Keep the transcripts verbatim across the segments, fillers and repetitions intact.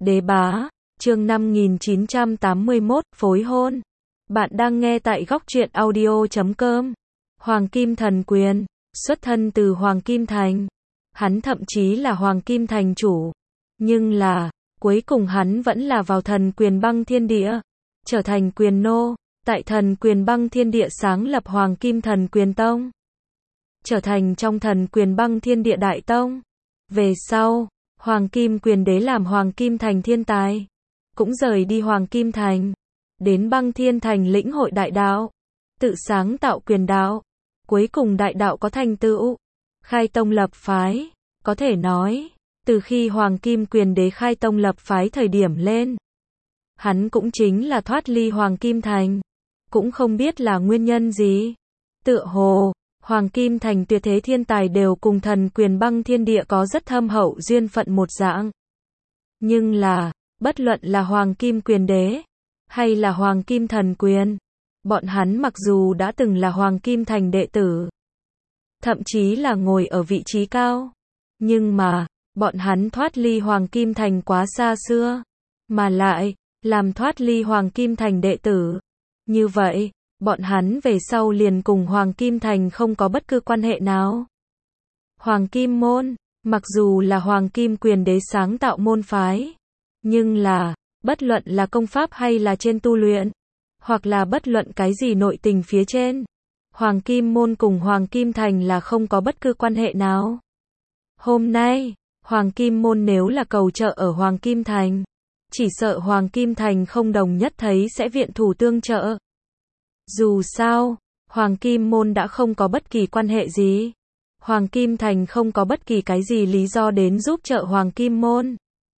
Đế bá, chương năm nghìn chín trăm tám mươi mốt, phối hôn. Bạn đang nghe tại góc truyện audio chấm com. Hoàng Kim Thần Quyền, xuất thân từ Hoàng Kim Thành. Hắn thậm chí là Hoàng Kim Thành chủ. Nhưng là, cuối cùng hắn vẫn là vào Thần Quyền Băng Thiên Địa, trở thành quyền nô, tại Thần Quyền Băng Thiên Địa sáng lập Hoàng Kim Thần Quyền Tông. Trở thành trong Thần Quyền Băng Thiên Địa Đại Tông. Về sau, Hoàng Kim Quyền Đế làm Hoàng Kim Thành thiên tài, cũng rời đi Hoàng Kim Thành, đến Băng Thiên Thành lĩnh hội đại đạo, tự sáng tạo quyền đạo, cuối cùng đại đạo có thành tựu, khai tông lập phái, có thể nói, từ khi Hoàng Kim Quyền Đế khai tông lập phái thời điểm lên, hắn cũng chính là thoát ly Hoàng Kim Thành, cũng không biết là nguyên nhân gì, tựa hồ Hoàng Kim Thành tuyệt thế thiên tài đều cùng Thần Quyền Băng Thiên Địa có rất thâm hậu duyên phận một dạng. Nhưng là, bất luận là Hoàng Kim Quyền Đế, hay là Hoàng Kim Thần Quyền, bọn hắn mặc dù đã từng là Hoàng Kim Thành đệ tử, thậm chí là ngồi ở vị trí cao, nhưng mà, bọn hắn thoát ly Hoàng Kim Thành quá xa xưa, mà lại, làm thoát ly Hoàng Kim Thành đệ tử. Như vậy, bọn hắn về sau liền cùng Hoàng Kim Thành không có bất cứ quan hệ nào. Hoàng Kim Môn, mặc dù là Hoàng Kim Quyền Đế sáng tạo môn phái, nhưng là, bất luận là công pháp hay là trên tu luyện, hoặc là bất luận cái gì nội tình phía trên, Hoàng Kim Môn cùng Hoàng Kim Thành là không có bất cứ quan hệ nào. Hôm nay, Hoàng Kim Môn nếu là cầu trợ ở Hoàng Kim Thành, chỉ sợ Hoàng Kim Thành không đồng nhất thấy sẽ viện thủ tương trợ. Dù sao, Hoàng Kim Môn đã không có bất kỳ quan hệ gì. Hoàng Kim Thành không có bất kỳ cái gì lý do đến giúp trợ Hoàng Kim Môn.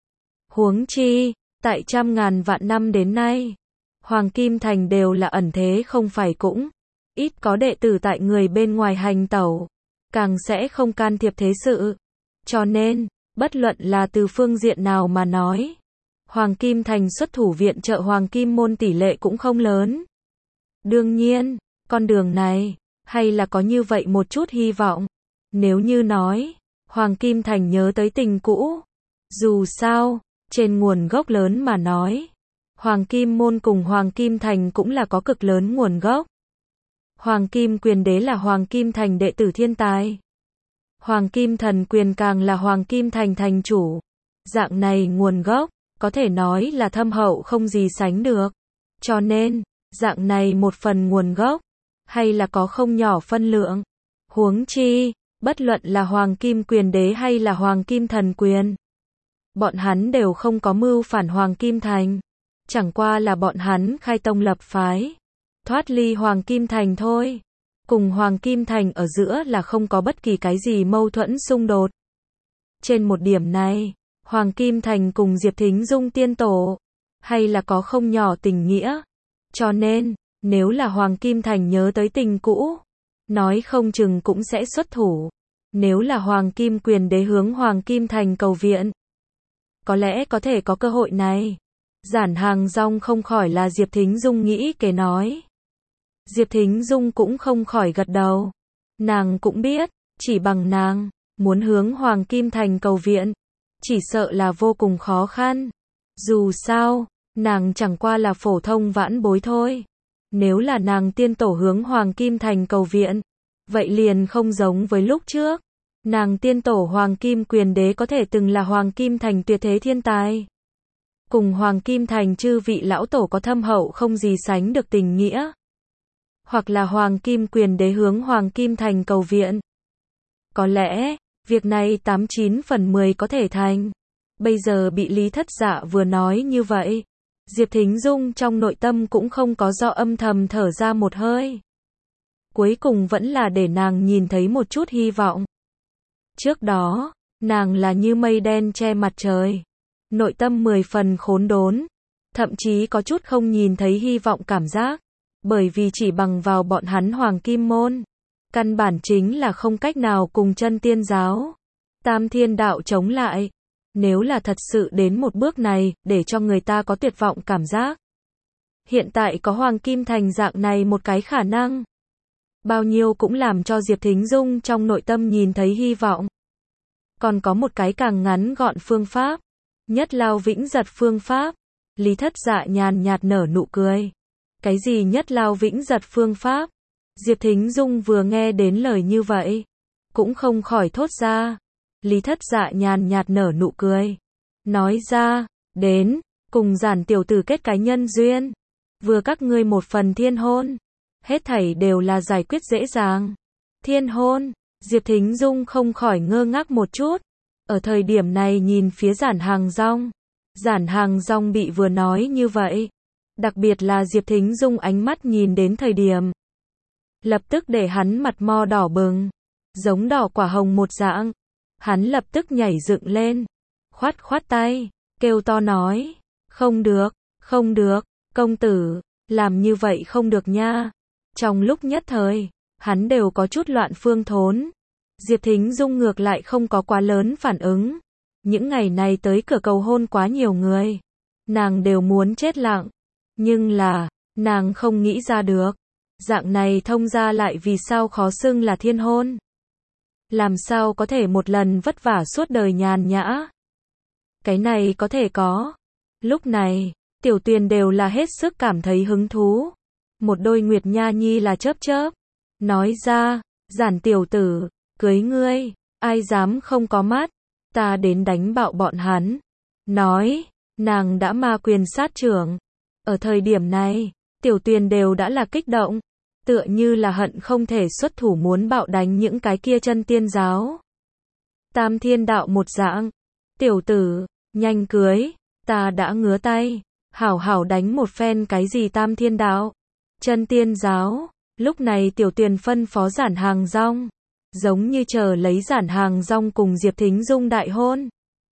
Huống chi, tại trăm ngàn vạn năm đến nay, Hoàng Kim Thành đều là ẩn thế không phải cũng, ít có đệ tử tại người bên ngoài hành tẩu, càng sẽ không can thiệp thế sự. Cho nên, bất luận là từ phương diện nào mà nói, Hoàng Kim Thành xuất thủ viện trợ Hoàng Kim Môn tỷ lệ cũng không lớn. Đương nhiên, con đường này, hay là có như vậy một chút hy vọng. Nếu như nói, Hoàng Kim Thành nhớ tới tình cũ. Dù sao, trên nguồn gốc lớn mà nói, Hoàng Kim Môn cùng Hoàng Kim Thành cũng là có cực lớn nguồn gốc. Hoàng Kim Quyền Đế là Hoàng Kim Thành đệ tử thiên tài. Hoàng Kim Thần Quyền càng là Hoàng Kim Thành thành chủ. Dạng này nguồn gốc, có thể nói là thâm hậu không gì sánh được. Cho nên, dạng này một phần nguồn gốc, hay là có không nhỏ phân lượng. Huống chi, bất luận là Hoàng Kim Quyền Đế hay là Hoàng Kim Thần Quyền, bọn hắn đều không có mưu phản Hoàng Kim Thành. Chẳng qua là bọn hắn khai tông lập phái, thoát ly Hoàng Kim Thành thôi. Cùng Hoàng Kim Thành ở giữa là không có bất kỳ cái gì mâu thuẫn xung đột. Trên một điểm này, Hoàng Kim Thành cùng Diệp Thính Dung tiên tổ, hay là có không nhỏ tình nghĩa. Cho nên, nếu là Hoàng Kim Thành nhớ tới tình cũ, nói không chừng cũng sẽ xuất thủ. Nếu là Hoàng Kim Quyền Đế hướng Hoàng Kim Thành cầu viện, có lẽ có thể có cơ hội này. Giản Hàng Rong không khỏi là Diệp Thính Dung nghĩ kế nói. Diệp Thính Dung cũng không khỏi gật đầu. Nàng cũng biết, chỉ bằng nàng, muốn hướng Hoàng Kim Thành cầu viện, chỉ sợ là vô cùng khó khăn. Dù sao, nàng chẳng qua là phổ thông vãn bối thôi. Nếu là nàng tiên tổ hướng Hoàng Kim Thành cầu viện, vậy liền không giống với lúc trước. Nàng tiên tổ Hoàng Kim Quyền Đế có thể từng là Hoàng Kim Thành tuyệt thế thiên tài. Cùng Hoàng Kim Thành chư vị lão tổ có thâm hậu không gì sánh được tình nghĩa. Hoặc là Hoàng Kim Quyền Đế hướng Hoàng Kim Thành cầu viện. Có lẽ, việc này tám chín phần mười có thể thành. Bây giờ bị Lý Thất Dạ vừa nói như vậy, Diệp Thính Dung trong nội tâm cũng không có do âm thầm thở ra một hơi. Cuối cùng vẫn là để nàng nhìn thấy một chút hy vọng. Trước đó, nàng là như mây đen che mặt trời. Nội tâm mười phần khốn đốn. Thậm chí có chút không nhìn thấy hy vọng cảm giác. Bởi vì chỉ bằng vào bọn hắn Hoàng Kim Môn, căn bản chính là không cách nào cùng chân tiên giáo, Tam Thiên Đạo chống lại. Nếu là thật sự đến một bước này, để cho người ta có tuyệt vọng cảm giác. Hiện tại có Hoàng Kim Thành dạng này một cái khả năng. Bao nhiêu cũng làm cho Diệp Thính Dung trong nội tâm nhìn thấy hy vọng. Còn có một cái càng ngắn gọn phương pháp. Nhất lao vĩnh giật phương pháp. Lý Thất Dạ nhàn nhạt nở nụ cười. Cái gì nhất lao vĩnh giật phương pháp? Diệp Thính Dung vừa nghe đến lời như vậy, cũng không khỏi thốt ra. Lý Thất Dạ nhàn nhạt nở nụ cười. Nói ra, đến, cùng giản tiểu tử kết cái nhân duyên. Vừa các ngươi một phần thiên hôn. Hết thảy đều là giải quyết dễ dàng. Thiên hôn, Diệp Thính Dung không khỏi ngơ ngác một chút. Ở thời điểm này nhìn phía Giản Hàng Rong. Giản Hàng Rong bị vừa nói như vậy. Đặc biệt là Diệp Thính Dung ánh mắt nhìn đến thời điểm. Lập tức để hắn mặt mo đỏ bừng. Giống đỏ quả hồng một dạng. Hắn lập tức nhảy dựng lên. Khoát khoát tay. Kêu to nói. Không được, không được, công tử. Làm như vậy không được nha. Trong lúc nhất thời, hắn đều có chút loạn phương thốn. Diệp Thính Dung ngược lại không có quá lớn phản ứng. Những ngày này tới cửa cầu hôn quá nhiều người. Nàng đều muốn chết lặng. Nhưng là, nàng không nghĩ ra được. Dạng này thông ra lại vì sao khó xưng là thiên hôn. Làm sao có thể một lần vất vả suốt đời nhàn nhã. Cái này có thể có. Lúc này, Tiểu Tuyền đều là hết sức cảm thấy hứng thú. Một đôi Nguyệt Nha Nhi là chớp chớp. Nói ra, Giản tiểu tử, cưới ngươi, ai dám không có mắt, ta đến đánh bạo bọn hắn. Nói, nàng đã ma quyền sát trưởng. Ở thời điểm này, Tiểu Tuyền đều đã là kích động, tựa như là hận không thể xuất thủ muốn bạo đánh những cái kia chân tiên giáo. Tam thiên đạo một dạng, tiểu tử, nhanh cưới, ta đã ngứa tay, hảo hảo đánh một phen cái gì tam thiên đạo, chân tiên giáo. Lúc này Tiểu Tuyền phân phó Giản Hàng Rong, giống như chờ lấy Giản Hàng Rong cùng Diệp Thính Dung đại hôn.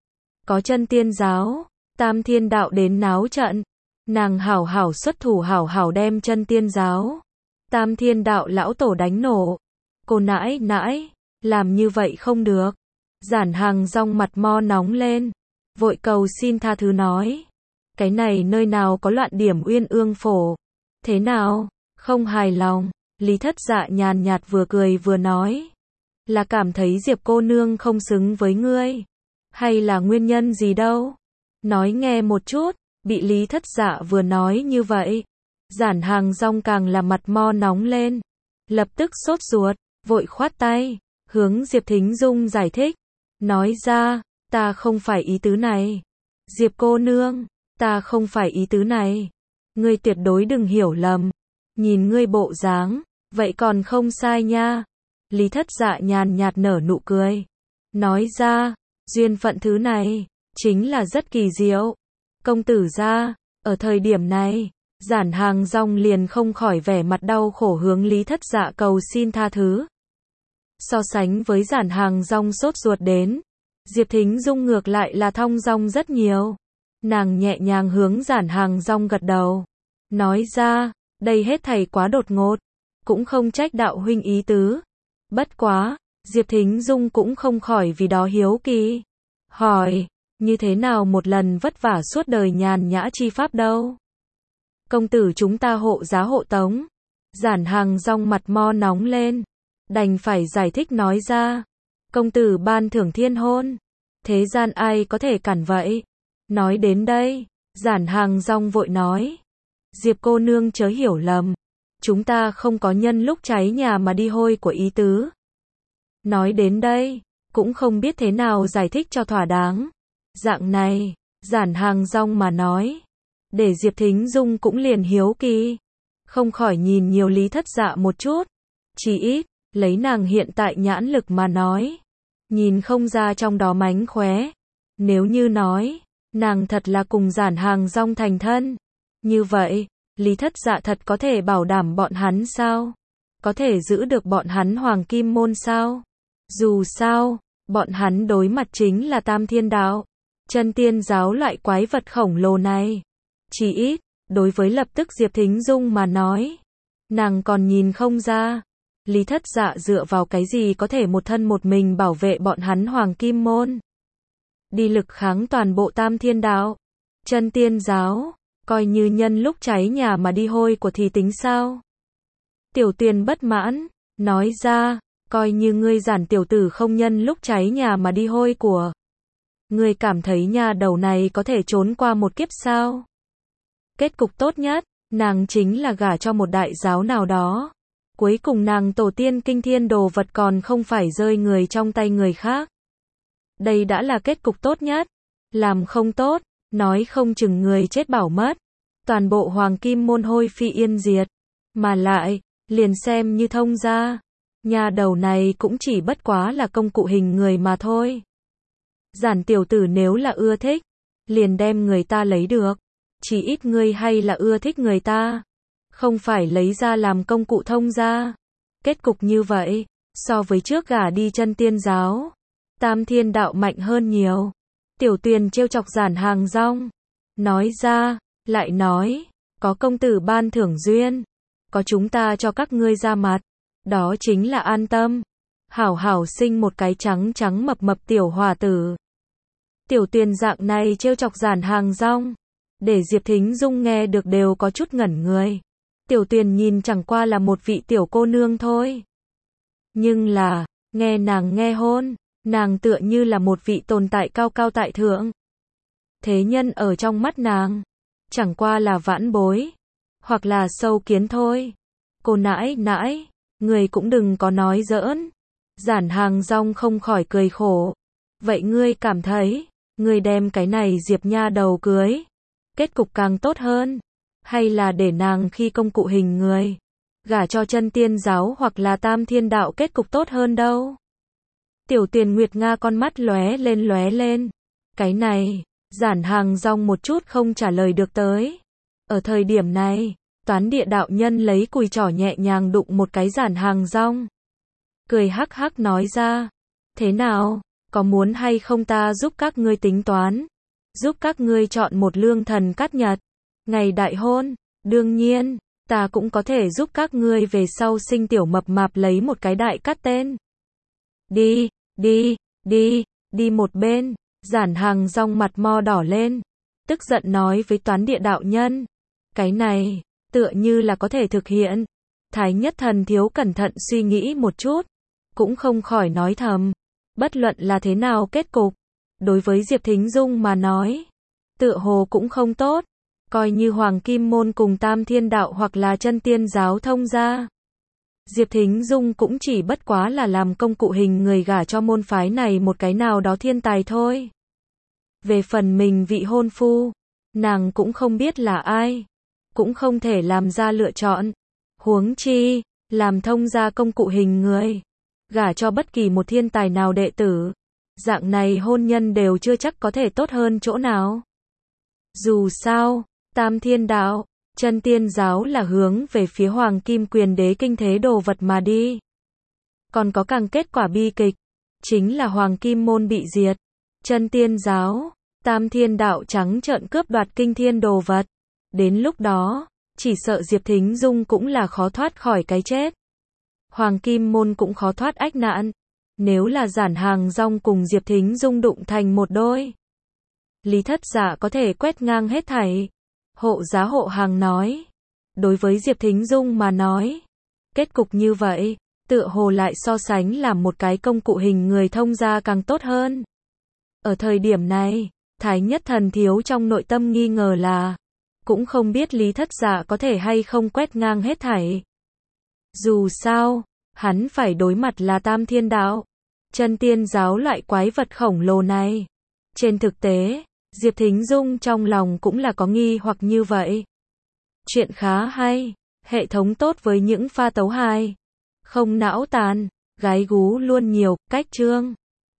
Có chân tiên giáo, tam thiên đạo đến náo trận, nàng hảo hảo xuất thủ hảo hảo đem chân tiên giáo, tam thiên đạo lão tổ đánh nổ. Cô nãi nãi, làm như vậy không được. Giản Hàng Rong mặt mo nóng lên, vội cầu xin tha thứ nói. Cái này nơi nào có loạn điểm uyên ương phổ. Thế nào, không hài lòng? Lý Thất Dạ nhàn nhạt vừa cười vừa nói. Là cảm thấy Diệp cô nương không xứng với ngươi. Hay là nguyên nhân gì đâu? Nói nghe một chút. Bị Lý Thất Dạ vừa nói như vậy, Giản Hàng Rong càng là mặt mo nóng lên. Lập tức sốt ruột, vội khoát tay, hướng Diệp Thính Dung giải thích. Nói ra, ta không phải ý tứ này. Diệp cô nương, ta không phải ý tứ này. Ngươi tuyệt đối đừng hiểu lầm. Nhìn ngươi bộ dáng, vậy còn không sai nha. Lý Thất Dạ nhàn nhạt nở nụ cười. Nói ra, duyên phận thứ này, chính là rất kỳ diệu. Công tử ra, ở thời điểm này, Giản Hàng Rong liền không khỏi vẻ mặt đau khổ hướng Lý Thất Dạ cầu xin tha thứ. So sánh với Giản Hàng Rong sốt ruột đến, Diệp Thính Dung ngược lại là thong dong rất nhiều. Nàng nhẹ nhàng hướng Giản Hàng Rong gật đầu. Nói ra, đây hết thảy quá đột ngột, cũng không trách đạo huynh ý tứ. Bất quá, Diệp Thính Dung cũng không khỏi vì đó hiếu kỳ. Hỏi, như thế nào một lần vất vả suốt đời nhàn nhã chi pháp đâu? Công tử chúng ta hộ giá hộ tống. Giản Hàng Rong mặt mo nóng lên, đành phải giải thích nói ra. Công tử ban thưởng thiên hôn, thế gian ai có thể cản vậy? Nói đến đây, Giản Hàng Rong vội nói. Diệp cô nương chớ hiểu lầm, chúng ta không có nhân lúc cháy nhà mà đi hôi của ý tứ. Nói đến đây, cũng không biết thế nào giải thích cho thỏa đáng. Dạng này, Giản Hàng Rong mà nói, để Diệp Thính Dung cũng liền hiếu kỳ, không khỏi nhìn nhiều Lý Thất Dạ một chút. Chỉ ít, lấy nàng hiện tại nhãn lực mà nói, nhìn không ra trong đó mánh khóe. Nếu như nói, nàng thật là cùng Giản Hàng Rong thành thân, như vậy, Lý Thất Dạ thật có thể bảo đảm bọn hắn sao? Có thể giữ được bọn hắn Hoàng Kim Môn sao? Dù sao, bọn hắn đối mặt chính là Tam Thiên Đạo, chân tiên giáo loại quái vật khổng lồ này. Chỉ ít, đối với lập tức Diệp Thính Dung mà nói, nàng còn nhìn không ra. Lý Thất Dạ dựa vào cái gì có thể một thân một mình bảo vệ bọn hắn Hoàng Kim Môn? Đi lực kháng toàn bộ Tam Thiên Đạo, chân tiên giáo, coi như nhân lúc cháy nhà mà đi hôi của thì tính sao? Tiểu Tuyền bất mãn, nói ra, coi như ngươi Giản tiểu tử không nhân lúc cháy nhà mà đi hôi của. Ngươi cảm thấy nha đầu này có thể trốn qua một kiếp sao? Kết cục tốt nhất, nàng chính là gả cho một đại giáo nào đó. Cuối cùng nàng tổ tiên kinh thiên đồ vật còn không phải rơi người trong tay người khác. Đây đã là kết cục tốt nhất. Làm không tốt, nói không chừng người chết bảo mất. Toàn bộ hoàng kim môn hôi phi yên diệt. Mà lại, liền xem như thông gia. Nhà đầu này cũng chỉ bất quá là công cụ hình người mà thôi. Giản tiểu tử nếu là ưa thích, liền đem người ta lấy được. Chỉ ít ngươi hay là ưa thích người ta. Không phải lấy ra làm công cụ thông gia. Kết cục như vậy, so với trước gả đi chân tiên giáo, Tam Thiên Đạo mạnh hơn nhiều. Tiểu Tuyền trêu chọc Giản Hàng Rong. Nói ra, lại nói, có công tử ban thưởng duyên. Có chúng ta cho các ngươi ra mặt. Đó chính là an tâm. Hảo hảo sinh một cái trắng trắng mập mập tiểu hòa tử. Tiểu Tuyền dạng này trêu chọc Giản Hàng Rong. Để Diệp Thính Dung nghe được đều có chút ngẩn người. Tiểu Tuyền nhìn chẳng qua là một vị tiểu cô nương thôi. Nhưng là, nghe nàng nghe hôn, nàng tựa như là một vị tồn tại cao cao tại thượng. Thế nhân ở trong mắt nàng, chẳng qua là vãn bối, hoặc là sâu kiến thôi. Cô nãi nãi, người cũng đừng có nói giỡn. Giản Hàng Rong không khỏi cười khổ. Vậy ngươi cảm thấy, ngươi đem cái này Diệp nha đầu cưới, kết cục càng tốt hơn, hay là để nàng khi công cụ hình người, gả cho chân tiên giáo hoặc là Tam Thiên Đạo kết cục tốt hơn đâu? Tiểu Tuyền Nguyệt Nga con mắt lóe lên lóe lên. Cái này, Giản Hàng Rong một chút không trả lời được tới. Ở thời điểm này, Toán Địa đạo nhân lấy cùi trỏ nhẹ nhàng đụng một cái Giản Hàng Rong. Cười hắc hắc nói ra, thế nào, có muốn hay không ta giúp các ngươi tính toán? Giúp các ngươi chọn một lương thần cát nhật, ngày đại hôn, đương nhiên, ta cũng có thể giúp các ngươi về sau sinh tiểu mập mạp lấy một cái đại cát tên. Đi, đi, đi, đi một bên. Giản Hàng Rong mặt mo đỏ lên, tức giận nói với Toán Địa đạo nhân. Cái này, tựa như là có thể thực hiện. Thái Nhất Thần Thiếu cẩn thận suy nghĩ một chút, cũng không khỏi nói thầm. Bất luận là thế nào kết cục, đối với Diệp Thính Dung mà nói, tựa hồ cũng không tốt. Coi như Hoàng Kim Môn cùng Tam Thiên Đạo hoặc là chân tiên giáo thông gia, Diệp Thính Dung cũng chỉ bất quá là làm công cụ hình người gả cho môn phái này một cái nào đó thiên tài thôi. Về phần mình vị hôn phu, nàng cũng không biết là ai, cũng không thể làm ra lựa chọn. Huống chi, làm thông gia công cụ hình người, gả cho bất kỳ một thiên tài nào đệ tử, dạng này hôn nhân đều chưa chắc có thể tốt hơn chỗ nào. Dù sao, Tam Thiên Đạo, chân tiên giáo là hướng về phía Hoàng Kim Quyền Đế kinh thế đồ vật mà đi. Còn có càng kết quả bi kịch, chính là Hoàng Kim Môn bị diệt, chân tiên giáo, Tam Thiên Đạo trắng trợn cướp đoạt kinh thiên đồ vật. Đến lúc đó, chỉ sợ Diệp Thính Dung cũng là khó thoát khỏi cái chết. Hoàng Kim Môn cũng khó thoát ách nạn. Nếu là Giản Hàng Rong cùng Diệp Thính Dung đụng thành một đôi, Lý Thất Dạ có thể quét ngang hết thảy. Hộ Giá Hộ Hàng nói, đối với Diệp Thính Dung mà nói, kết cục như vậy, tựa hồ lại so sánh làm một cái công cụ hình người thông gia càng tốt hơn. Ở thời điểm này, Thái Nhất Thần Thiếu trong nội tâm nghi ngờ là, cũng không biết Lý Thất Dạ có thể hay không quét ngang hết thảy. Dù sao, hắn phải đối mặt là Tam Thiên Đạo, chân tiên giáo loại quái vật khổng lồ này. Trên thực tế, Diệp Thính Dung trong lòng cũng là có nghi hoặc như vậy. Chuyện khá hay, hệ thống tốt với những pha tấu hài, không não tàn, gái gú luôn nhiều, cách chương.